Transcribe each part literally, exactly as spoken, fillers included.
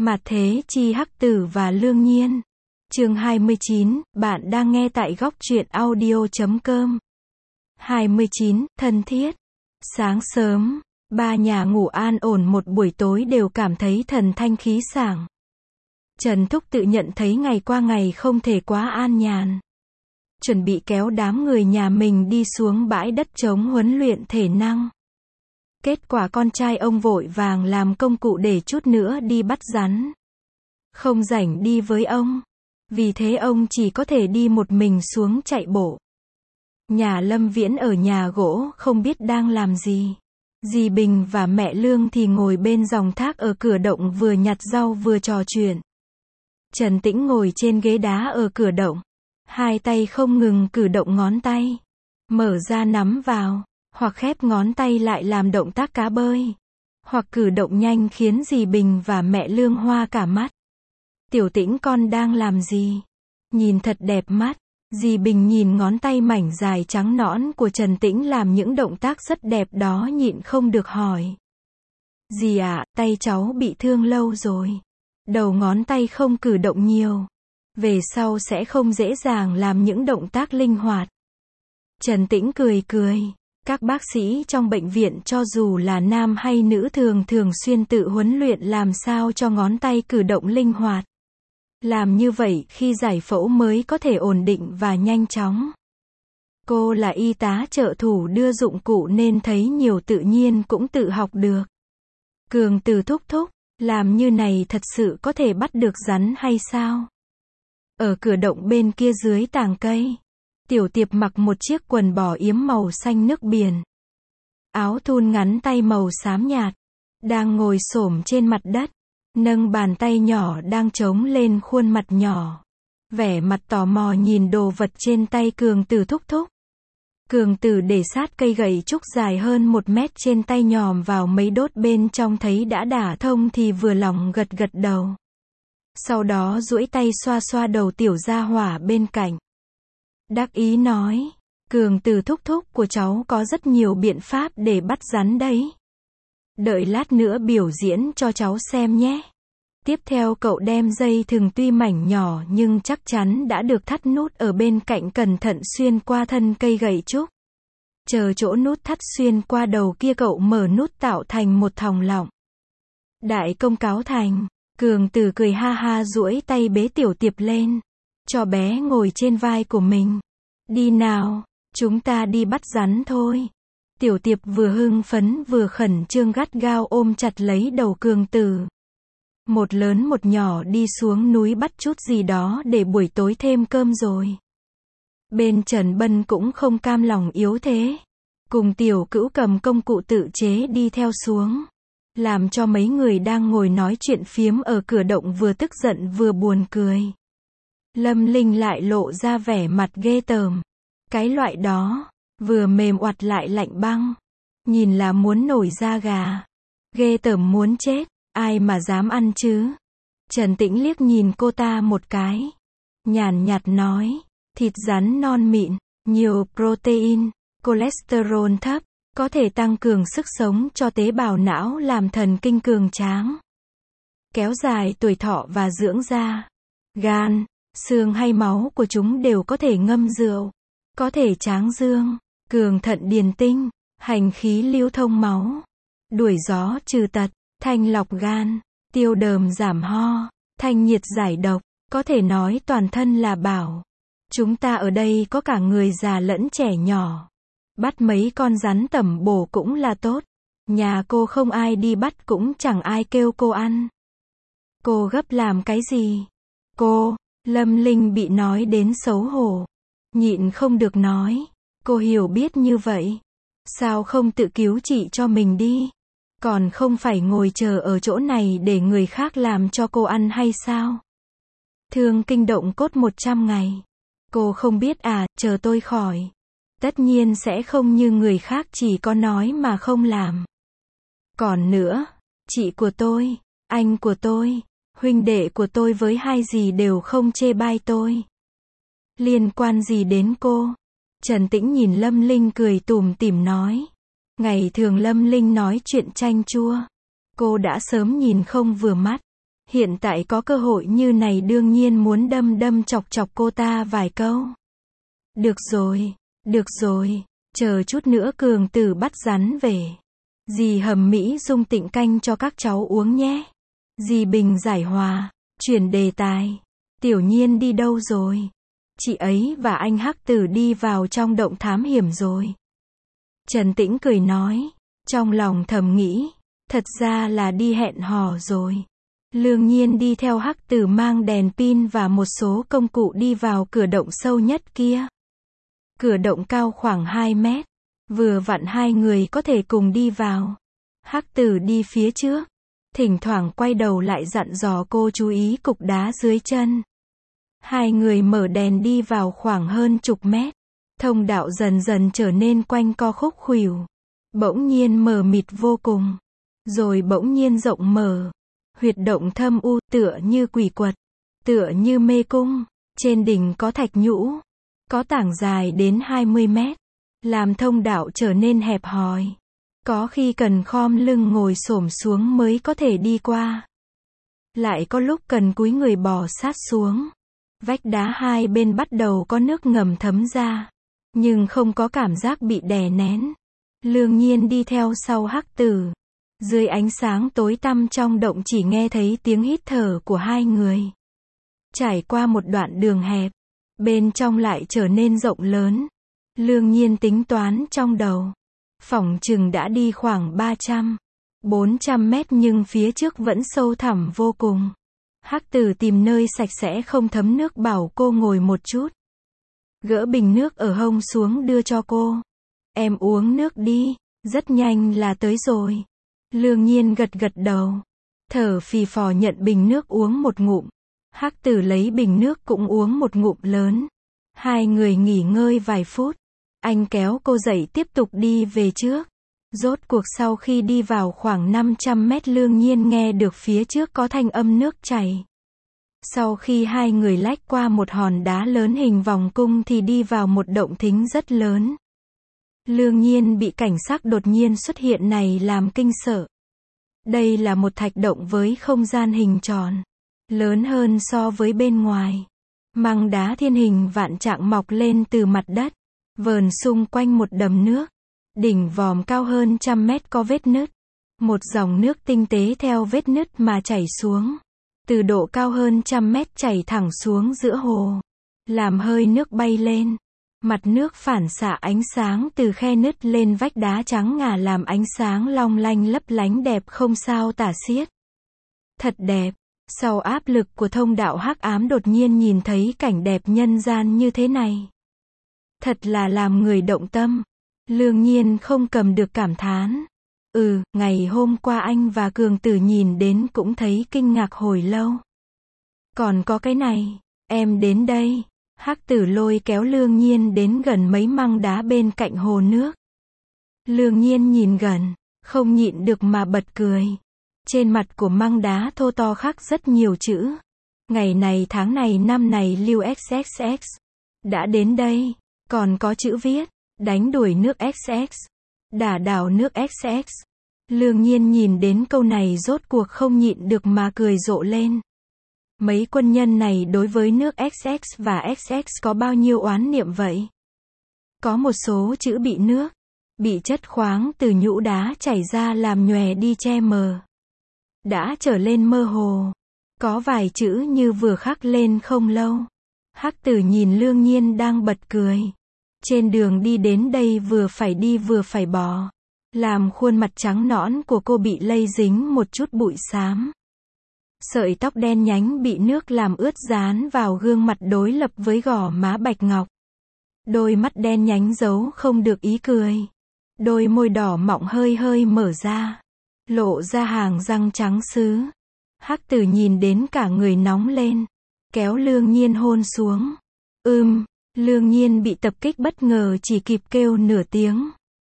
Mạt Thế Chi Hắc Tử và Lương Nhiên. Chương hai mươi chín, bạn đang nghe tại góc truyện audio chấm com. hai mươi chín, thân thiết. Sáng sớm, ba nhà ngủ an ổn một buổi tối đều cảm thấy thần thanh khí sảng. Trần Thúc tự nhận thấy ngày qua ngày không thể quá an nhàn. Chuẩn bị kéo đám người nhà mình đi xuống bãi đất trống huấn luyện thể năng. Kết quả con trai ông vội vàng làm công cụ để chút nữa đi bắt rắn. Không rảnh đi với ông. Vì thế ông chỉ có thể đi một mình xuống chạy bộ. Nhà Lâm Viễn ở nhà gỗ không biết đang làm gì. Dì Bình và mẹ Lương thì ngồi bên dòng thác ở cửa động vừa nhặt rau vừa trò chuyện. Trần Tĩnh ngồi trên ghế đá ở cửa động. Hai tay không ngừng cử động ngón tay. Mở ra nắm vào. Hoặc khép ngón tay lại làm động tác cá bơi. Hoặc cử động nhanh khiến dì Bình và mẹ Lương hoa cả mắt. Tiểu Tĩnh con đang làm gì? Nhìn thật đẹp mắt. Dì Bình nhìn ngón tay mảnh dài trắng nõn của Trần Tĩnh làm những động tác rất đẹp đó nhịn không được hỏi. Dì ạ, tay cháu bị thương lâu rồi. Đầu ngón tay không cử động nhiều. Về sau sẽ không dễ dàng làm những động tác linh hoạt. Trần Tĩnh cười cười. Các bác sĩ trong bệnh viện cho dù là nam hay nữ thường thường xuyên tự huấn luyện làm sao cho ngón tay cử động linh hoạt. Làm như vậy khi giải phẫu mới có thể ổn định và nhanh chóng. Cô là y tá trợ thủ đưa dụng cụ nên thấy nhiều tự nhiên cũng tự học được. Cường từ thúc thúc, làm như này thật sự có thể bắt được rắn hay sao? Ở cửa động bên kia dưới tàng cây. Tiểu Tiệp mặc một chiếc quần bò yếm màu xanh nước biển. Áo thun ngắn tay màu xám nhạt. Đang ngồi xổm trên mặt đất. Nâng bàn tay nhỏ đang chống lên khuôn mặt nhỏ. Vẻ mặt tò mò nhìn đồ vật trên tay Cường Tử thúc thúc. Cường Tử để sát cây gậy trúc dài hơn một mét trên tay nhòm vào mấy đốt bên trong thấy đã đả thông thì vừa lòng gật gật đầu. Sau đó duỗi tay xoa xoa đầu tiểu gia hỏa bên cạnh. Đắc ý nói, Cường Tử thúc thúc của cháu có rất nhiều biện pháp để bắt rắn đấy. Đợi lát nữa biểu diễn cho cháu xem nhé. Tiếp theo cậu đem dây thừng tuy mảnh nhỏ nhưng chắc chắn đã được thắt nút ở bên cạnh cẩn thận xuyên qua thân cây gậy trúc. Chờ chỗ nút thắt xuyên qua đầu kia cậu mở nút tạo thành một thòng lọng. Đại công cáo thành, Cường Tử cười ha ha duỗi tay bế Tiểu Tiệp lên. Cho bé ngồi trên vai của mình. Đi nào, chúng ta đi bắt rắn thôi. Tiểu Tiệp vừa hưng phấn vừa khẩn trương gắt gao ôm chặt lấy đầu Cường Tử. Một lớn một nhỏ đi xuống núi bắt chút gì đó để buổi tối thêm cơm rồi. Bên Trần Bân cũng không cam lòng yếu thế. Cùng Tiểu Cữu cầm công cụ tự chế đi theo xuống. Làm cho mấy người đang ngồi nói chuyện phiếm ở cửa động vừa tức giận vừa buồn cười. Lâm Linh lại lộ ra vẻ mặt ghê tởm. Cái loại đó, vừa mềm oặt lại lạnh băng. Nhìn là muốn nổi da gà. Ghê tởm muốn chết, ai mà dám ăn chứ? Trần Tĩnh liếc nhìn cô ta một cái. Nhàn nhạt nói, thịt rắn non mịn, nhiều protein, cholesterol thấp, có thể tăng cường sức sống cho tế bào não làm thần kinh cường tráng. Kéo dài tuổi thọ và dưỡng da. Gan, xương hay máu của chúng đều có thể ngâm rượu. Có thể tráng dương, cường thận điền tinh, hành khí lưu thông máu, đuổi gió trừ tật, thanh lọc gan, tiêu đờm giảm ho, thanh nhiệt giải độc, có thể nói toàn thân là bảo. Chúng ta ở đây có cả người già lẫn trẻ nhỏ. Bắt mấy con rắn tẩm bổ cũng là tốt. Nhà cô không ai đi bắt cũng chẳng ai kêu cô ăn. Cô gấp làm cái gì? Cô, Lâm Linh bị nói đến xấu hổ. Nhịn không được nói. Cô hiểu biết như vậy. Sao không tự cứu trị cho mình đi? Còn không phải ngồi chờ ở chỗ này để người khác làm cho cô ăn hay sao? Thương kinh động cốt một trăm ngày. Cô không biết à, chờ tôi khỏi. Tất nhiên sẽ không như người khác chỉ có nói mà không làm. Còn nữa, chị của tôi, anh của tôi, huynh đệ của tôi với hai dì đều không chê bai tôi. Liên quan gì đến cô? Trần Tĩnh nhìn Lâm Linh cười tủm tỉm nói. Ngày thường Lâm Linh nói chuyện chanh chua. Cô đã sớm nhìn không vừa mắt. Hiện tại có cơ hội như này đương nhiên muốn đâm đâm chọc chọc cô ta vài câu. Được rồi, được rồi, chờ chút nữa Cường Tử bắt rắn về. Dì hầm Mỹ Dung tịnh canh cho các cháu uống nhé. Dì Bình giải hòa, chuyển đề tài. Tiểu Nhiên đi đâu rồi? Chị ấy và anh Hắc Tử đi vào trong động thám hiểm rồi. Trần Tĩnh cười nói, trong lòng thầm nghĩ, thật ra là đi hẹn hò rồi. Lương Nhiên đi theo Hắc Tử mang đèn pin và một số công cụ đi vào cửa động sâu nhất kia. Cửa động cao khoảng hai mét, vừa vặn hai người có thể cùng đi vào. Hắc Tử đi phía trước, thỉnh thoảng quay đầu lại dặn dò cô chú ý cục đá dưới chân. Hai người mở đèn đi vào khoảng hơn chục mét. Thông đạo dần dần trở nên quanh co khúc khuỷu. Bỗng nhiên mờ mịt vô cùng. Rồi bỗng nhiên rộng mở. Huyệt động thâm u, tựa như quỷ quật. Tựa như mê cung. Trên đỉnh có thạch nhũ. Có tảng dài đến hai mươi mét. Làm thông đạo trở nên hẹp hòi. Có khi cần khom lưng ngồi xổm xuống mới có thể đi qua. Lại có lúc cần cúi người bò sát xuống. Vách đá hai bên bắt đầu có nước ngầm thấm ra. Nhưng không có cảm giác bị đè nén. Lương Nhiên đi theo sau Hắc Tử. Dưới ánh sáng tối tăm trong động chỉ nghe thấy tiếng hít thở của hai người. Trải qua một đoạn đường hẹp. Bên trong lại trở nên rộng lớn. Lương Nhiên tính toán trong đầu. Phỏng chừng đã đi khoảng ba trăm, bốn trăm mét nhưng phía trước vẫn sâu thẳm vô cùng. Hắc Tử tìm nơi sạch sẽ không thấm nước bảo cô ngồi một chút. Gỡ bình nước ở hông xuống đưa cho cô. Em uống nước đi, rất nhanh là tới rồi. Lương Nhiên gật gật đầu. Thở phì phò nhận bình nước uống một ngụm. Hắc Tử lấy bình nước cũng uống một ngụm lớn. Hai người nghỉ ngơi vài phút. Anh kéo cô dậy tiếp tục đi về trước. Rốt cuộc sau khi đi vào khoảng năm trăm mét Lương Nhiên nghe được phía trước có thanh âm nước chảy. Sau khi hai người lách qua một hòn đá lớn hình vòng cung thì đi vào một động thính rất lớn. Lương Nhiên bị cảnh sắc đột nhiên xuất hiện này làm kinh sợ. Đây là một thạch động với không gian hình tròn. Lớn hơn so với bên ngoài. Măng đá thiên hình vạn trạng mọc lên từ mặt đất. Vờn xung quanh một đầm nước. Đỉnh vòm cao hơn trăm mét có vết nứt. Một dòng nước tinh tế theo vết nứt mà chảy xuống. Từ độ cao hơn trăm mét chảy thẳng xuống giữa hồ. Làm hơi nước bay lên. Mặt nước phản xạ ánh sáng từ khe nứt lên vách đá trắng ngà làm ánh sáng long lanh lấp lánh đẹp không sao tả xiết. Thật đẹp. Sau áp lực của thông đạo hắc ám đột nhiên nhìn thấy cảnh đẹp nhân gian như thế này. Thật là làm người động tâm. Lương Nhiên không cầm được cảm thán. Ừ, ngày hôm qua anh và Cường Tử nhìn đến cũng thấy kinh ngạc hồi lâu. Còn có cái này, em đến đây. Hắc Tử lôi kéo Lương Nhiên đến gần mấy măng đá bên cạnh hồ nước. Lương Nhiên nhìn gần, không nhịn được mà bật cười. Trên mặt của măng đá thô to khắc rất nhiều chữ. Ngày này tháng này năm này lưu ích ích ích. Đã đến đây. Còn có chữ viết, đánh đuổi nước ích ích. Đả đảo nước ích ích. Lương Nhiên nhìn đến câu này rốt cuộc không nhịn được mà cười rộ lên. Mấy quân nhân này đối với nước ích ích và ích ích có bao nhiêu oán niệm vậy? Có một số chữ bị nước, bị chất khoáng từ nhũ đá chảy ra làm nhòe đi che mờ. Đã trở lên mơ hồ. Có vài chữ như vừa khắc lên không lâu. Hắc Tử nhìn Lương Nhiên đang bật cười. Trên đường đi đến đây vừa phải đi vừa phải bò. Làm khuôn mặt trắng nõn của cô bị lây dính một chút bụi xám. Sợi tóc đen nhánh bị nước làm ướt dán vào gương mặt đối lập với gò má bạch ngọc. Đôi mắt đen nhánh giấu không được ý cười. Đôi môi đỏ mọng hơi hơi mở ra. Lộ ra hàng răng trắng sứ. Hắc Tử nhìn đến cả người nóng lên. Kéo Lương Nhiên hôn xuống. Ưm, Lương Nhiên bị tập kích bất ngờ chỉ kịp kêu nửa tiếng.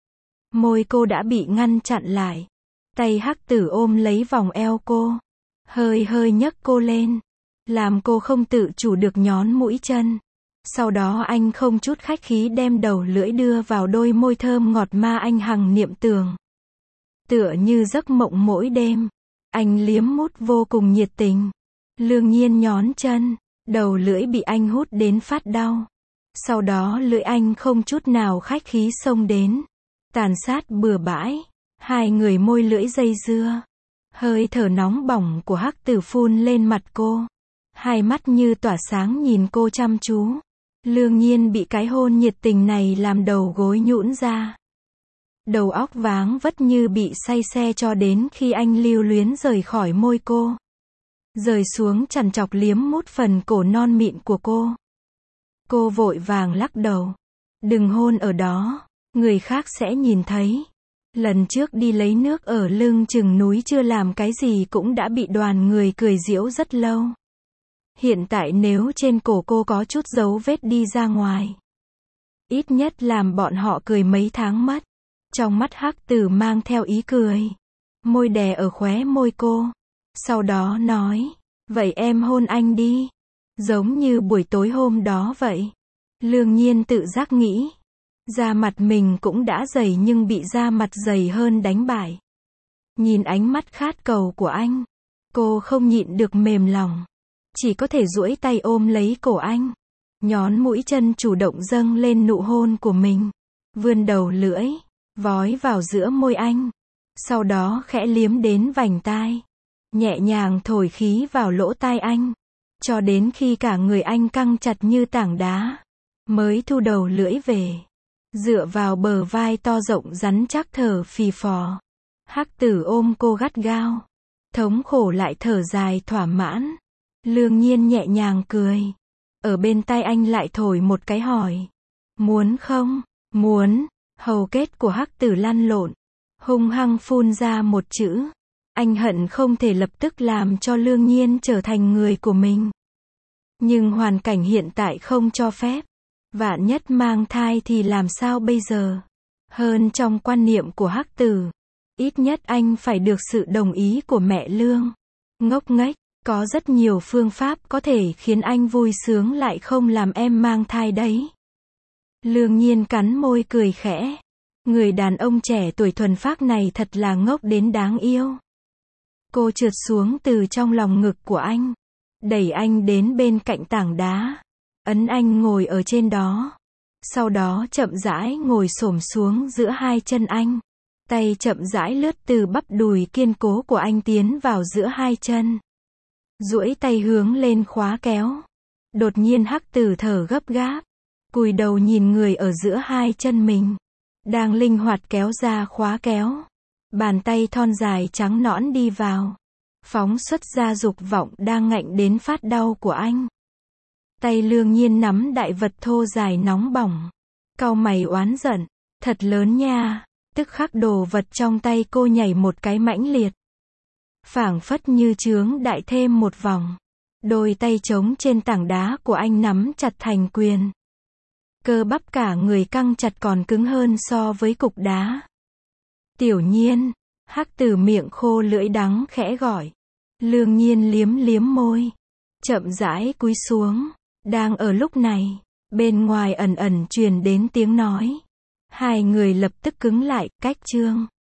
Môi cô đã bị ngăn chặn lại. Tay Hắc Tử ôm lấy vòng eo cô. Hơi hơi nhấc cô lên. Làm cô không tự chủ được nhón mũi chân. Sau đó anh không chút khách khí đem đầu lưỡi đưa vào đôi môi thơm ngọt ma anh hằng niệm tưởng. Tựa như giấc mộng mỗi đêm. Anh liếm mút vô cùng nhiệt tình. Lương Nhiên nhón chân, đầu lưỡi bị anh hút đến phát đau. Sau đó lưỡi anh không chút nào khách khí xông đến, tàn sát bừa bãi. Hai người môi lưỡi dây dưa. Hơi thở nóng bỏng của Hắc Tử phun lên mặt cô. Hai mắt như tỏa sáng nhìn cô chăm chú. Lương Nhiên bị cái hôn nhiệt tình này làm đầu gối nhũn ra. Đầu óc váng vất như bị say xe cho đến khi anh lưu luyến rời khỏi môi cô. Rời xuống chằn chọc liếm mút phần cổ non mịn của cô. Cô vội vàng lắc đầu. Đừng hôn ở đó, người khác sẽ nhìn thấy. Lần trước đi lấy nước ở lưng chừng núi chưa làm cái gì cũng đã bị đoàn người cười giễu rất lâu. Hiện tại nếu trên cổ cô có chút dấu vết đi ra ngoài, ít nhất làm bọn họ cười mấy tháng mất. Trong mắt Hắc Tử mang theo ý cười. Môi đè ở khóe môi cô. Sau đó nói, vậy em hôn anh đi. Giống như buổi tối hôm đó vậy. Lương Nhiên tự giác nghĩ. Da mặt mình cũng đã dày nhưng bị da mặt dày hơn đánh bại. Nhìn ánh mắt khát cầu của anh, cô không nhịn được mềm lòng. Chỉ có thể duỗi tay ôm lấy cổ anh. Nhón mũi chân chủ động dâng lên nụ hôn của mình. Vươn đầu lưỡi, vói vào giữa môi anh. Sau đó khẽ liếm đến vành tai. Nhẹ nhàng thổi khí vào lỗ tai anh. Cho đến khi cả người anh căng chặt như tảng đá. Mới thu đầu lưỡi về. Dựa vào bờ vai to rộng rắn chắc thở phì phò. Hắc Tử ôm cô gắt gao. Thống khổ lại thở dài thỏa mãn. Lương Nhiên nhẹ nhàng cười. Ở bên tai anh lại thổi một cái hỏi. Muốn không? Muốn. Hầu kết của Hắc Tử lăn lộn. Hung hăng phun ra một chữ. Anh hận không thể lập tức làm cho Lương Nhiên trở thành người của mình. Nhưng hoàn cảnh hiện tại không cho phép. Vạn nhất mang thai thì làm sao bây giờ? Hơn trong quan niệm của Hắc Tử, ít nhất anh phải được sự đồng ý của mẹ Lương. Ngốc nghếch, có rất nhiều phương pháp có thể khiến anh vui sướng lại không làm em mang thai đấy. Lương Nhiên cắn môi cười khẽ. Người đàn ông trẻ tuổi thuần phác này thật là ngốc đến đáng yêu. Cô trượt xuống từ trong lòng ngực của anh, đẩy anh đến bên cạnh tảng đá, ấn anh ngồi ở trên đó. Sau đó chậm rãi ngồi xổm xuống giữa hai chân anh. Tay chậm rãi lướt từ bắp đùi kiên cố của anh tiến vào giữa hai chân. Duỗi tay hướng lên khóa kéo. Đột nhiên Hắc Tử thở gấp gáp, cúi đầu nhìn người ở giữa hai chân mình, đang linh hoạt kéo ra khóa kéo. Bàn tay thon dài trắng nõn đi vào, phóng xuất ra dục vọng đang ngạnh đến phát đau của anh. Tay Lương Nhiên nắm đại vật thô dài nóng bỏng. Cau mày oán giận. Thật lớn nha. Tức khắc đồ vật trong tay cô nhảy một cái mãnh liệt. Phảng phất như chướng đại thêm một vòng. Đôi tay trống trên tảng đá của anh nắm chặt thành quyền. Cơ bắp cả người căng chặt còn cứng hơn so với cục đá. Tiểu Nhiên. Hắc Tử miệng khô lưỡi đắng khẽ gọi. Lương Nhiên liếm liếm môi, chậm rãi cúi xuống. Đang ở lúc này, bên ngoài ẩn ẩn truyền đến tiếng nói. Hai người lập tức cứng lại, cách chương.